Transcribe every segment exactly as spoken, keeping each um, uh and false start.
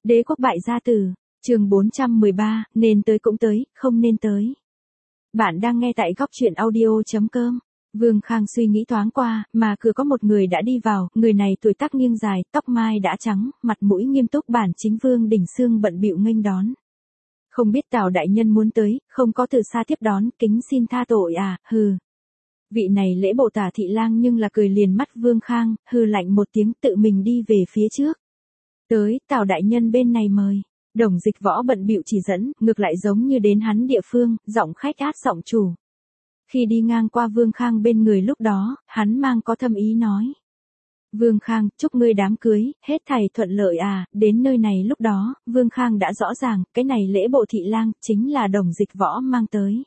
Đế quốc bại gia tử, chương bốn trăm mười ba, nên tới cũng tới, không nên tới. Bạn đang nghe tại góc truyện audio chấm com. Vương Khang suy nghĩ thoáng qua, mà cửa có một người đã đi vào, người này tuổi tác nghiêng dài, tóc mai đã trắng, mặt mũi nghiêm túc, bản chính Vương Đình Xương bận bịu nghênh đón. Không biết Tào đại nhân muốn tới, không có từ xa tiếp đón, kính xin tha tội à, hừ. Vị này lễ bộ Tả thị lang nhưng là cười liền mắt Vương Khang, hừ lạnh một tiếng tự mình đi về phía trước. Tới, Tào đại nhân bên này mời. Đồng Dịch Võ bận bịu chỉ dẫn, ngược lại giống như đến hắn địa phương, giọng khách át giọng chủ. Khi đi ngang qua Vương Khang bên người lúc đó, hắn mang có thâm ý nói. Vương Khang, chúc ngươi đám cưới, hết thảy thuận lợi à, đến nơi này lúc đó, Vương Khang đã rõ ràng, cái này lễ bộ thị lang, chính là Đồng Dịch Võ mang tới.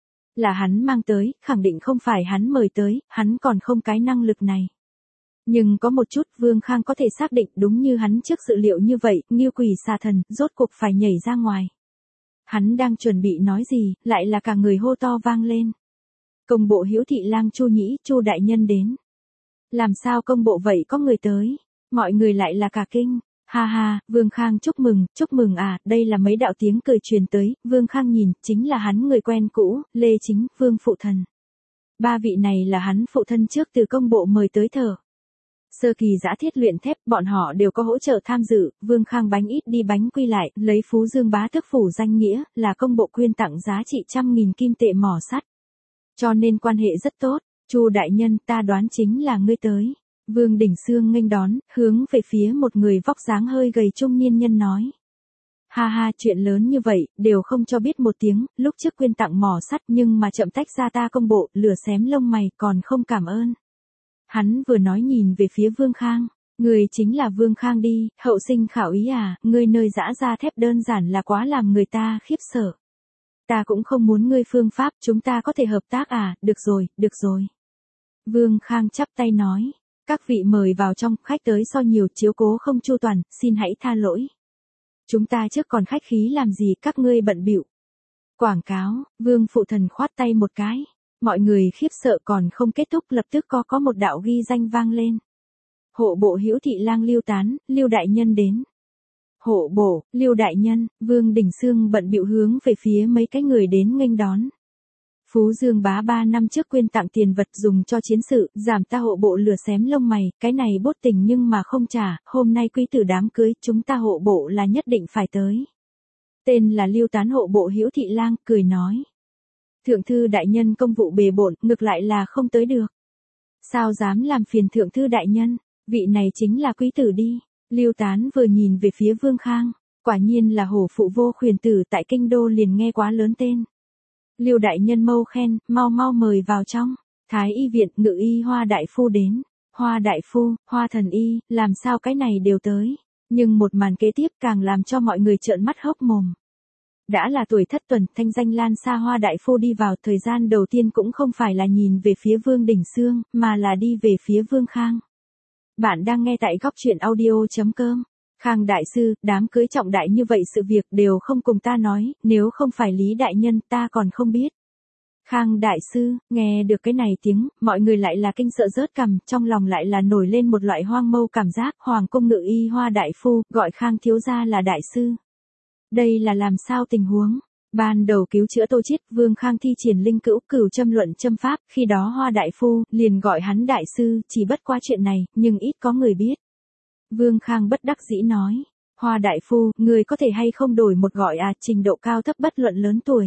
Là hắn mang tới, khẳng định không phải hắn mời tới, hắn còn không cái năng lực này. Nhưng có một chút Vương Khang có thể xác định đúng như hắn trước dự liệu như vậy, Ngưu Quỷ xà thần, rốt cuộc phải nhảy ra ngoài. Hắn đang chuẩn bị nói gì, lại là cả người hô to vang lên. Công bộ Hiếu thị lang Chu Nhĩ, Chu đại nhân đến. Làm sao công bộ vậy có người tới? Mọi người lại là cả kinh. Ha ha, Vương Khang chúc mừng, chúc mừng à, đây là mấy đạo tiếng cười truyền tới, Vương Khang nhìn, chính là hắn người quen cũ, Lê Chính, Vương phụ thần. Ba vị này là hắn phụ thân trước từ công bộ mời tới thở. Sơ kỳ giã thiết luyện thép, bọn họ đều có hỗ trợ tham dự, Vương Khang bánh ít đi bánh quy lại, lấy Phú Dương bá tước phủ danh nghĩa, là công bộ quyên tặng giá trị trăm nghìn kim tệ mỏ sắt. Cho nên quan hệ rất tốt, Chu đại nhân ta đoán chính là ngươi tới. Vương Đình Xương nghênh đón, hướng về phía một người vóc dáng hơi gầy trung niên nhân nói. Ha ha, chuyện lớn như vậy, đều không cho biết một tiếng, lúc trước quyên tặng mỏ sắt nhưng mà chậm tách ra ta công bộ, lửa xém lông mày còn không cảm ơn. Hắn vừa nói nhìn về phía Vương Khang, người chính là Vương Khang đi, hậu sinh khảo ý à, ngươi nơi giã ra thép đơn giản là quá làm người ta khiếp sợ. Ta cũng không muốn ngươi phương pháp, chúng ta có thể hợp tác à, được rồi, được rồi. Vương Khang chắp tay nói, các vị mời vào trong, khách tới so nhiều chiếu cố không chu toàn, xin hãy tha lỗi. Chúng ta trước còn khách khí làm gì, các ngươi bận bịu. Quảng cáo, Vương phụ thần khoát tay một cái. Mọi người khiếp sợ còn không kết thúc lập tức có có một đạo ghi danh vang lên. Hộ bộ Hiếu thị lang Lưu Tán, Lưu đại nhân đến. Hộ bộ, Lưu đại nhân, Vương Đình Xương bận bịu hướng về phía mấy cái người đến nghênh đón. Phú Dương bá ba năm trước quyên tặng tiền vật dùng cho chiến sự, giảm ta hộ bộ lửa xém lông mày, cái này bốt tình nhưng mà không trả, hôm nay quý tử đám cưới, chúng ta hộ bộ là nhất định phải tới. Tên là Lưu Tán hộ bộ Hiếu thị lang, cười nói. Thượng thư đại nhân công vụ bề bộn, ngược lại là không tới được. Sao dám làm phiền thượng thư đại nhân, vị này chính là quý tử đi. Lưu Tán vừa nhìn về phía Vương Khang, quả nhiên là hổ phụ vô khuyển tử tại kinh đô liền nghe quá lớn tên. Lưu đại nhân mâu khen, mau mau mời vào trong. Thái y viện, ngự y Hoa đại phu đến. Hoa đại phu, Hoa thần y, làm sao cái này đều tới. Nhưng một màn kế tiếp càng làm cho mọi người trợn mắt hốc mồm. Đã là tuổi thất tuần, thanh danh lan xa Hoa đại phu đi vào, thời gian đầu tiên cũng không phải là nhìn về phía Vương Đình Xương, mà là đi về phía Vương Khang. Bạn đang nghe tại góc truyện audio chấm com. Khang đại sư, đám cưới trọng đại như vậy sự việc đều không cùng ta nói, nếu không phải Lý đại nhân ta còn không biết. Khang đại sư, nghe được cái này tiếng, mọi người lại là kinh sợ rớt cằm, trong lòng lại là nổi lên một loại hoang mâu cảm giác, Hoàng cung ngự y Hoa đại phu, gọi Khang thiếu gia là đại sư. Đây là làm sao tình huống? Ban đầu cứu chữa Tô Chiết, Vương Khang thi triển linh cữu cửu châm luận châm pháp, khi đó Hoa đại phu liền gọi hắn đại sư, chỉ bất qua chuyện này, nhưng ít có người biết. Vương Khang bất đắc dĩ nói, Hoa đại phu, người có thể hay không đổi một gọi à, trình độ cao thấp bất luận lớn tuổi.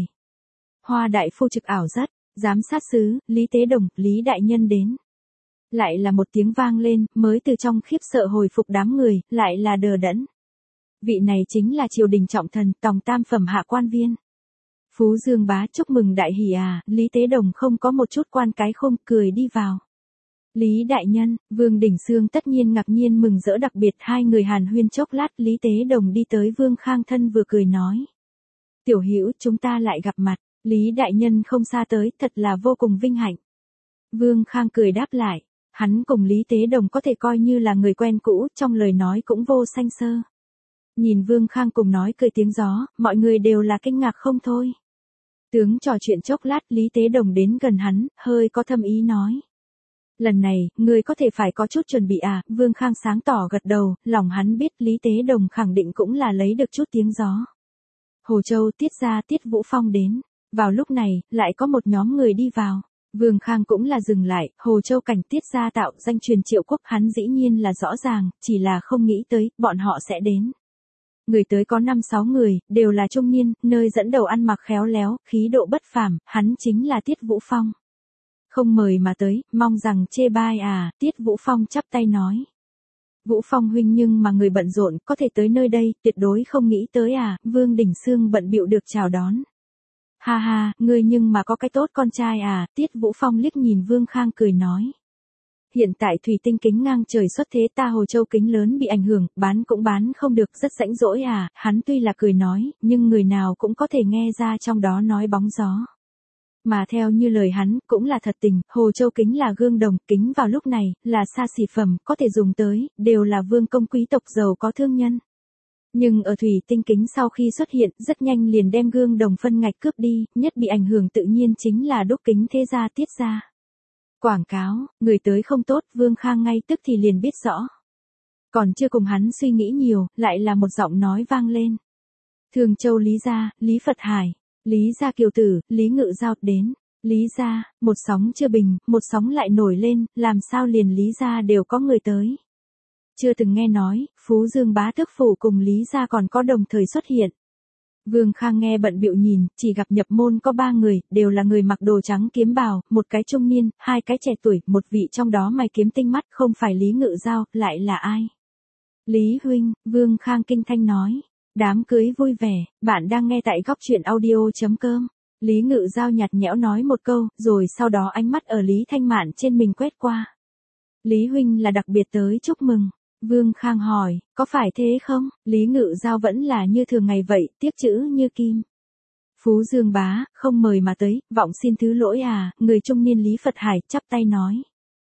Hoa đại phu trực ảo rất, giám sát sứ, Lý Tế Đồng, Lý đại nhân đến. Lại là một tiếng vang lên, mới từ trong khiếp sợ hồi phục đám người, lại là đờ đẫn. Vị này chính là triều đình trọng thần, tòng tam phẩm hạ quan viên. Phú Dương bá chúc mừng đại hỷ à, Lý Tế Đồng không có một chút quan cái khôn, cười đi vào. Lý đại nhân, Vương Đình Xương tất nhiên ngạc nhiên mừng rỡ, đặc biệt hai người hàn huyên chốc lát, Lý Tế Đồng đi tới Vương Khang thân vừa cười nói. Tiểu Hữu chúng ta lại gặp mặt, Lý đại nhân không xa tới, thật là vô cùng vinh hạnh. Vương Khang cười đáp lại, hắn cùng Lý Tế Đồng có thể coi như là người quen cũ, trong lời nói cũng vô sanh sơ. Nhìn Vương Khang cùng nói cười tiếng gió, mọi người đều là kinh ngạc không thôi. Tướng trò chuyện chốc lát, Lý Tế Đồng đến gần hắn, hơi có thâm ý nói. Lần này, ngươi có thể phải có chút chuẩn bị à, Vương Khang sáng tỏ gật đầu, lòng hắn biết Lý Tế Đồng khẳng định cũng là lấy được chút tiếng gió. Hồ Châu, Tiết Gia, Tiết Vũ Phong đến. Vào lúc này, lại có một nhóm người đi vào. Vương Khang cũng là dừng lại, Hồ Châu cảnh Tiết Gia tạo danh truyền Triệu Quốc, hắn dĩ nhiên là rõ ràng, chỉ là không nghĩ tới, bọn họ sẽ đến. Người tới có năm sáu người, đều là trung niên, nơi dẫn đầu ăn mặc khéo léo, khí độ bất phàm, hắn chính là Tiết Vũ Phong. Không mời mà tới, mong rằng chê bai à, Tiết Vũ Phong chắp tay nói. Vũ Phong huynh nhưng mà người bận rộn, có thể tới nơi đây, tuyệt đối không nghĩ tới à, Vương Đình Sương bận bịu được chào đón. Ha ha, ngươi nhưng mà có cái tốt con trai à, Tiết Vũ Phong liếc nhìn Vương Khang cười nói. Hiện tại thủy tinh kính ngang trời xuất thế, ta Hồ Châu kính lớn bị ảnh hưởng, bán cũng bán không được, rất rãnh rỗi à, hắn tuy là cười nói, nhưng người nào cũng có thể nghe ra trong đó nói bóng gió. Mà theo như lời hắn, cũng là thật tình, Hồ Châu kính là gương đồng, kính vào lúc này, là xa xỉ phẩm, có thể dùng tới, đều là vương công quý tộc giàu có thương nhân. Nhưng ở thủy tinh kính sau khi xuất hiện, rất nhanh liền đem gương đồng phân ngạch cướp đi, nhất bị ảnh hưởng tự nhiên chính là đúc kính thế gia Tiết gia. Quảng cáo, người tới không tốt, Vương Khang ngay tức thì liền biết rõ. Còn chưa cùng hắn suy nghĩ nhiều, lại là một giọng nói vang lên. Thường Châu Lý gia, Lý Phật Hải, Lý gia kiều tử, Lý Ngự Giao đến. Lý gia, một sóng chưa bình, một sóng lại nổi lên, làm sao liền Lý gia đều có người tới. Chưa từng nghe nói, Phú Dương bá tước phủ cùng Lý gia còn có đồng thời xuất hiện. Vương Khang nghe bận bịu nhìn, chỉ gặp nhập môn có ba người, đều là người mặc đồ trắng kiếm bào, một cái trung niên, hai cái trẻ tuổi, một vị trong đó mày kiếm tinh mắt, không phải Lý Ngự Giao, lại là ai? Lý huynh, Vương Khang kinh thanh nói. Đám cưới vui vẻ, bạn đang nghe tại góc truyện audio chấm com. Lý Ngự Giao nhạt nhẽo nói một câu, rồi sau đó ánh mắt ở Lý Thanh Mạn trên mình quét qua. Lý huynh là đặc biệt tới chúc mừng. Vương Khang hỏi, có phải thế không? Lý Ngự Giao vẫn là như thường ngày vậy, tiếc chữ như kim. Phú Dương bá, không mời mà tới, vọng xin thứ lỗi à, người trung niên Lý Phật Hải chắp tay nói.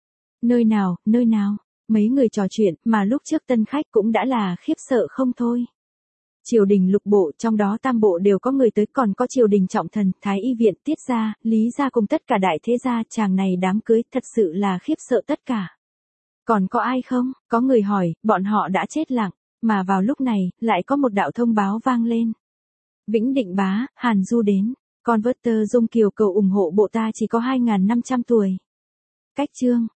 Nơi nào, nơi nào, mấy người trò chuyện, mà lúc trước tân khách cũng đã là khiếp sợ không thôi. Triều đình lục bộ, trong đó tam bộ đều có người tới, còn có triều đình trọng thần, Thái y viện, Tiết gia, Lý gia cùng tất cả đại thế gia, chàng này đám cưới thật sự là khiếp sợ tất cả. Còn có ai không? Có người hỏi, bọn họ đã chết lặng, mà vào lúc này, lại có một đạo thông báo vang lên. Vĩnh Định bá, Hàn Du đến, Converter Dung Kiều cầu ủng hộ bộ ta chỉ có hai nghìn năm trăm tuổi. Cách chương